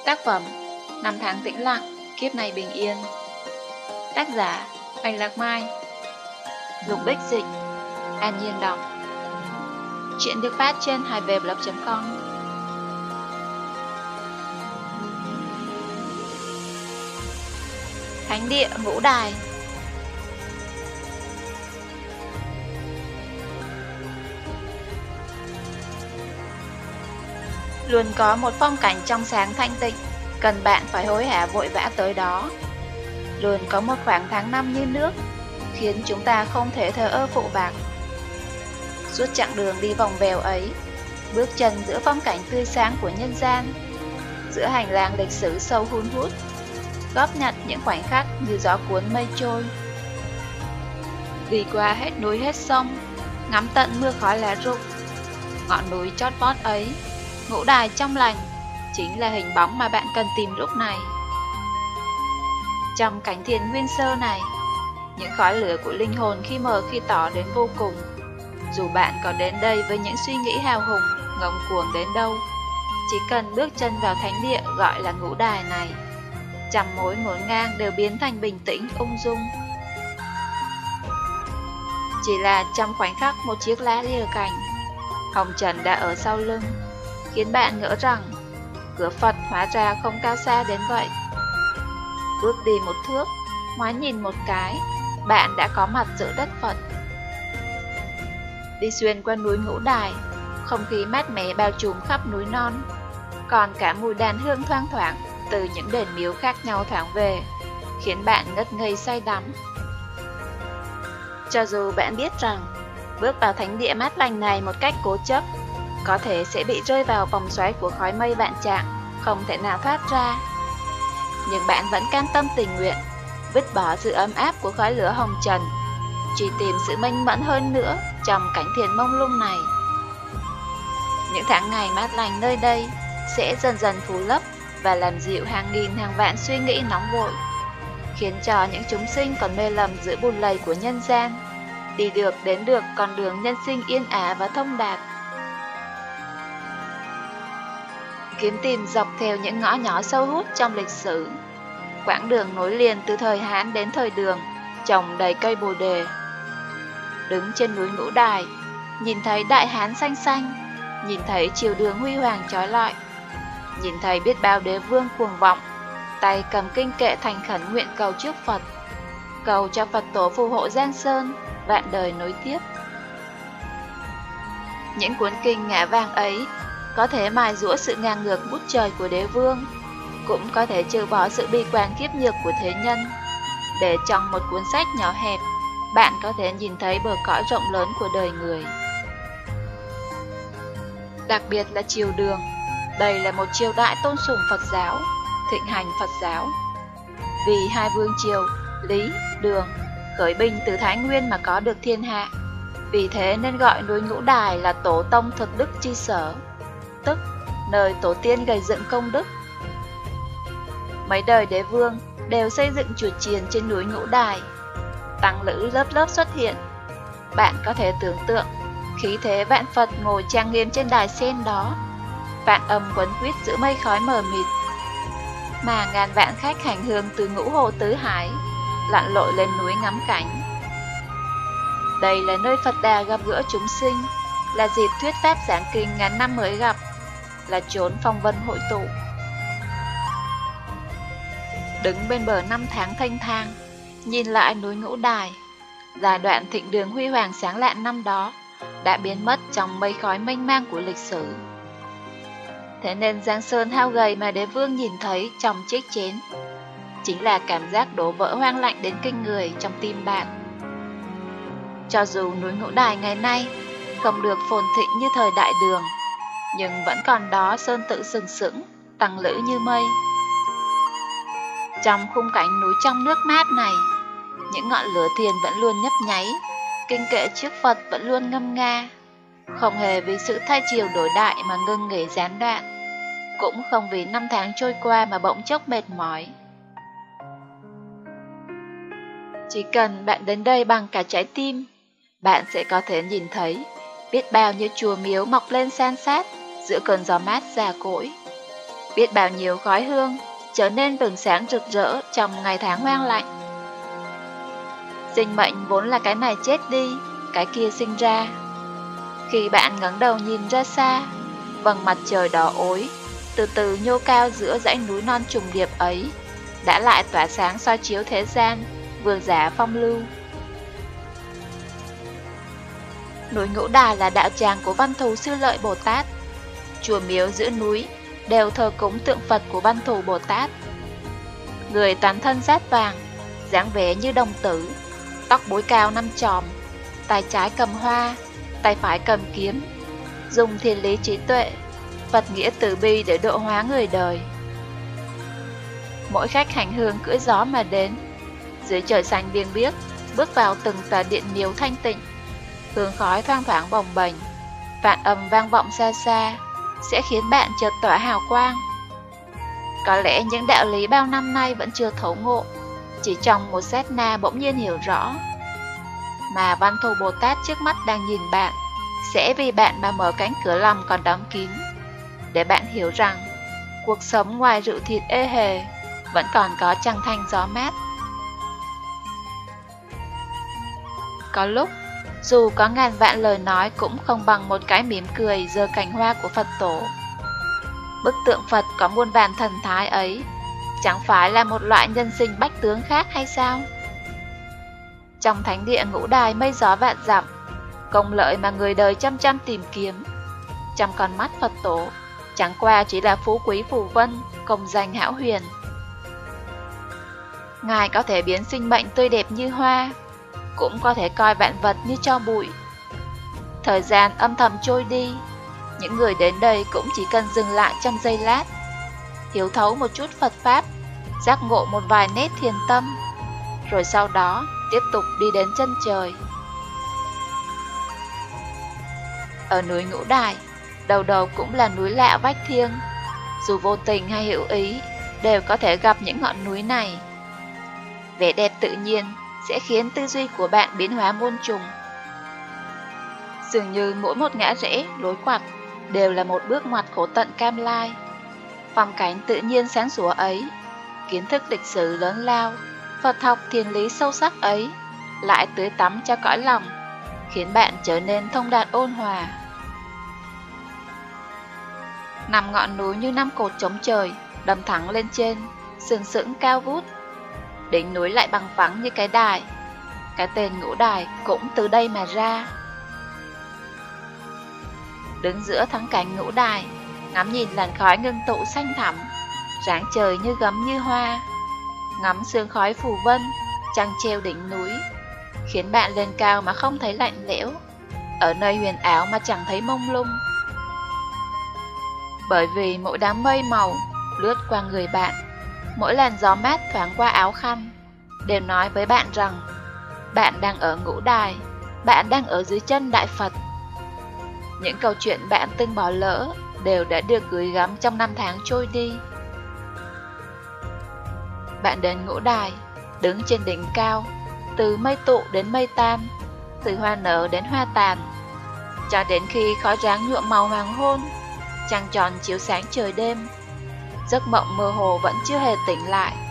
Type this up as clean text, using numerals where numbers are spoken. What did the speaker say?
Tác phẩm Năm tháng tĩnh lặng, kiếp này bình yên. Tác giả Bạch Lạc Mai. Lục Bích dịch, An Nhiên đọc. Chuyện được phát trên HaiVblog.com. Thánh địa Ngũ Đài. Luôn có một phong cảnh trong sáng thanh tịnh, cần bạn phải hối hả vội vã tới đó. Luôn có một khoảng tháng năm như nước, khiến chúng ta không thể thờ ơ phụ bạc. Suốt chặng đường đi vòng vèo ấy, bước chân giữa phong cảnh tươi sáng của nhân gian, giữa hành lang lịch sử sâu hun hút, góp nhặt những khoảnh khắc như gió cuốn mây trôi. Đi qua hết núi hết sông, ngắm tận mưa khói lá rụng, ngọn núi chót vót ấy, Ngũ Đài trong lành, chính là hình bóng mà bạn cần tìm lúc này. Trong cảnh thiền nguyên sơ này, những khói lửa của linh hồn khi mờ khi tỏ đến vô cùng. Dù bạn có đến đây với những suy nghĩ hào hùng, ngông cuồng đến đâu, chỉ cần bước chân vào thánh địa gọi là Ngũ Đài này, trăm mối ngổn ngang đều biến thành bình tĩnh, ung dung. Chỉ là trong khoảnh khắc một chiếc lá lìa cành, hồng trần đã ở sau lưng, khiến bạn ngỡ rằng cửa Phật hóa ra không cao xa đến vậy. Bước đi một thước, ngoái nhìn một cái, bạn đã có mặt giữa đất Phật. Đi xuyên qua núi Ngũ Đài, không khí mát mẻ bao trùm khắp núi non, còn cả mùi đàn hương thoang thoảng từ những đền miếu khác nhau thoảng về, khiến bạn ngất ngây say đắm. Cho dù bạn biết rằng bước vào thánh địa mát lành này một cách cố chấp, có thể sẽ bị rơi vào vòng xoáy của khói mây vạn trạng, không thể nào thoát ra, nhưng bạn vẫn cam tâm tình nguyện, vứt bỏ sự ấm áp của khói lửa hồng trần, truy tìm sự mênh mẫn hơn nữa trong cảnh thiền mông lung này. Những tháng ngày mát lành nơi đây sẽ dần dần phủ lấp và làm dịu hàng nghìn hàng vạn suy nghĩ nóng vội, khiến cho những chúng sinh còn mê lầm giữa bùn lầy của nhân gian đi được đến được con đường nhân sinh yên ả và thông đạt. Kiếm tìm dọc theo những ngõ nhỏ sâu hút trong lịch sử, quãng đường nối liền từ thời Hán đến thời Đường, trồng đầy cây bồ đề. Đứng trên núi Ngũ Đài, nhìn thấy Đại Hán xanh xanh, nhìn thấy triều Đường huy hoàng chói lọi, nhìn thấy biết bao đế vương cuồng vọng, tay cầm kinh kệ thành khẩn nguyện cầu trước Phật, cầu cho Phật tổ phù hộ Giang Sơn, vạn đời nối tiếp. Những cuốn kinh ngã vàng ấy có thể mài giũa sự ngang ngược bút trời của đế vương, cũng có thể trừ bỏ sự bi quan khiếp nhược của thế nhân, để trong một cuốn sách nhỏ hẹp, bạn có thể nhìn thấy bờ cõi rộng lớn của đời người. Đặc biệt là triều Đường, đây là một triều đại tôn sùng Phật giáo, thịnh hành Phật giáo. Vì hai vương triều, Lý, Đường, khởi binh từ Thái Nguyên mà có được thiên hạ, vì thế nên gọi núi Ngũ Đài là tổ tông thực đức chi sở, tức nơi tổ tiên gây dựng công đức. Mấy đời đế vương đều xây dựng chùa chiền trên núi Ngũ Đài, tăng lữ lớp lớp xuất hiện. Bạn có thể tưởng tượng khí thế vạn Phật ngồi trang nghiêm trên đài sen đó, vạn âm quấn quýt giữa mây khói mờ mịt, mà ngàn vạn khách hành hương từ ngũ hồ tứ hải lặn lội lên núi ngắm cảnh. Đây là nơi Phật Đà gặp gỡ chúng sinh, là dịp thuyết pháp giảng kinh ngàn năm mới gặp, là chốn phong vân hội tụ. Đứng bên bờ năm tháng thanh thang, nhìn lại núi Ngũ Đài, giai đoạn thịnh đường huy hoàng sáng lạn năm đó đã biến mất trong mây khói mênh mang của lịch sử. Thế nên Giang Sơn hao gầy mà đế vương nhìn thấy trong chiếc chén chính là cảm giác đổ vỡ hoang lạnh đến kinh người trong tim bạn. Cho dù núi Ngũ Đài ngày nay không được phồn thịnh như thời Đại Đường, nhưng vẫn còn đó sơn tự sừng sững, tăng lữ như mây. Trong khung cảnh núi trong nước mát này, những ngọn lửa thiền vẫn luôn nhấp nháy, kinh kệ trước Phật vẫn luôn ngâm nga, không hề vì sự thay chiều đổi đại mà ngưng nghỉ gián đoạn, cũng không vì năm tháng trôi qua mà bỗng chốc mệt mỏi. Chỉ cần bạn đến đây bằng cả trái tim, bạn sẽ có thể nhìn thấy biết bao nhiêu chùa miếu mọc lên san sát giữa cơn gió mát già cỗi. biết bao nhiêu khói hương trở nên bừng sáng rực rỡ trong ngày tháng hoang lạnh. Sinh mệnh vốn là cái này chết đi, cái kia sinh ra. Khi bạn ngẩng đầu nhìn ra xa, vầng mặt trời đỏ ối từ từ nhô cao giữa dãy núi non trùng điệp ấy, đã lại tỏa sáng soi chiếu thế gian, vương giả phong lưu. Núi Ngũ Đài là đạo tràng của Văn Thù Sư Lợi Bồ Tát. Chùa miếu giữa núi đều thờ cúng tượng Phật của Văn Thù Bồ Tát. Người toàn thân rát vàng, dáng vẻ như đồng tử, tóc búi cao 5 chòm, tay trái cầm hoa, tay phải cầm kiếm, dùng thiên lý trí tuệ, Phật nghĩa từ bi để độ hóa người đời. Mỗi khách hành hương cưỡi gió mà đến, dưới trời xanh biêng biếc, bước vào từng tòa điện miếu thanh tịnh, hương khói thoang thoảng bồng bềnh, vạn âm vang vọng xa xa, sẽ khiến bạn chợt tỏa hào quang. Có lẽ những đạo lý bao năm nay vẫn chưa thấu ngộ, chỉ trong một sát na bỗng nhiên hiểu rõ. Mà Văn Thù Bồ Tát trước mắt đang nhìn bạn, sẽ vì bạn mà mở cánh cửa lòng còn đóng kín, để bạn hiểu rằng cuộc sống ngoài rượu thịt ê hề vẫn còn có trăng thanh gió mát. Có lúc, dù có ngàn vạn lời nói cũng không bằng một cái mỉm cười giơ cành hoa của Phật tổ. Bức tượng Phật có muôn vàn thần thái ấy, chẳng phải là một loại nhân sinh bách tướng khác hay sao? Trong thánh địa Ngũ Đài mây gió vạn dặm, công lợi mà người đời chăm chăm tìm kiếm, trong con mắt Phật tổ chẳng qua chỉ là phú quý phù vân, công danh hão huyền. Ngài có thể biến sinh mệnh tươi đẹp như hoa, cũng có thể coi vạn vật như tro bụi. Thời gian âm thầm trôi đi, những người đến đây cũng chỉ cần dừng lại trong giây lát, hiểu thấu một chút Phật Pháp, giác ngộ một vài nét thiền tâm, rồi sau đó tiếp tục đi đến chân trời. Ở núi Ngũ Đài, đầu đầu cũng là núi lạ vách thiêng, dù vô tình hay hữu ý, đều có thể gặp những ngọn núi này. Vẻ đẹp tự nhiên sẽ khiến tư duy của bạn biến hóa muôn trùng. Dường như mỗi một ngã rẽ, lối quặt đều là một bước ngoặt khổ tận cam lai. Phong cảnh tự nhiên sáng sủa ấy, kiến thức lịch sử lớn lao, Phật học thiền lý sâu sắc ấy, lại tưới tắm cho cõi lòng, khiến bạn trở nên thông đạt ôn hòa. Năm ngọn núi như năm cột chống trời, đâm thẳng lên trên, sừng sững cao vút. Đỉnh núi lại bằng phẳng như cái đài, cái tên Ngũ Đài cũng từ đây mà ra. Đứng giữa thắng cảnh Ngũ Đài, ngắm nhìn làn khói ngưng tụ xanh thẳm, ráng trời như gấm như hoa, ngắm sương khói phù vân, trăng treo đỉnh núi, khiến bạn lên cao mà không thấy lạnh lẽo, ở nơi huyền ảo mà chẳng thấy mông lung. Bởi vì mỗi đám mây màu lướt qua người bạn, mỗi làn gió mát thoáng qua áo khăn, đều nói với bạn rằng bạn đang ở Ngũ Đài, bạn đang ở dưới chân Đại Phật. Những câu chuyện bạn từng bỏ lỡ đều đã được gửi gắm trong năm tháng trôi đi. Bạn đến Ngũ Đài, đứng trên đỉnh cao, từ mây tụ đến mây tan, từ hoa nở đến hoa tàn, cho đến khi khói trắng nhuộm màu hoàng hôn, trăng tròn chiếu sáng trời đêm. Giấc mộng mơ hồ vẫn chưa hề tỉnh lại.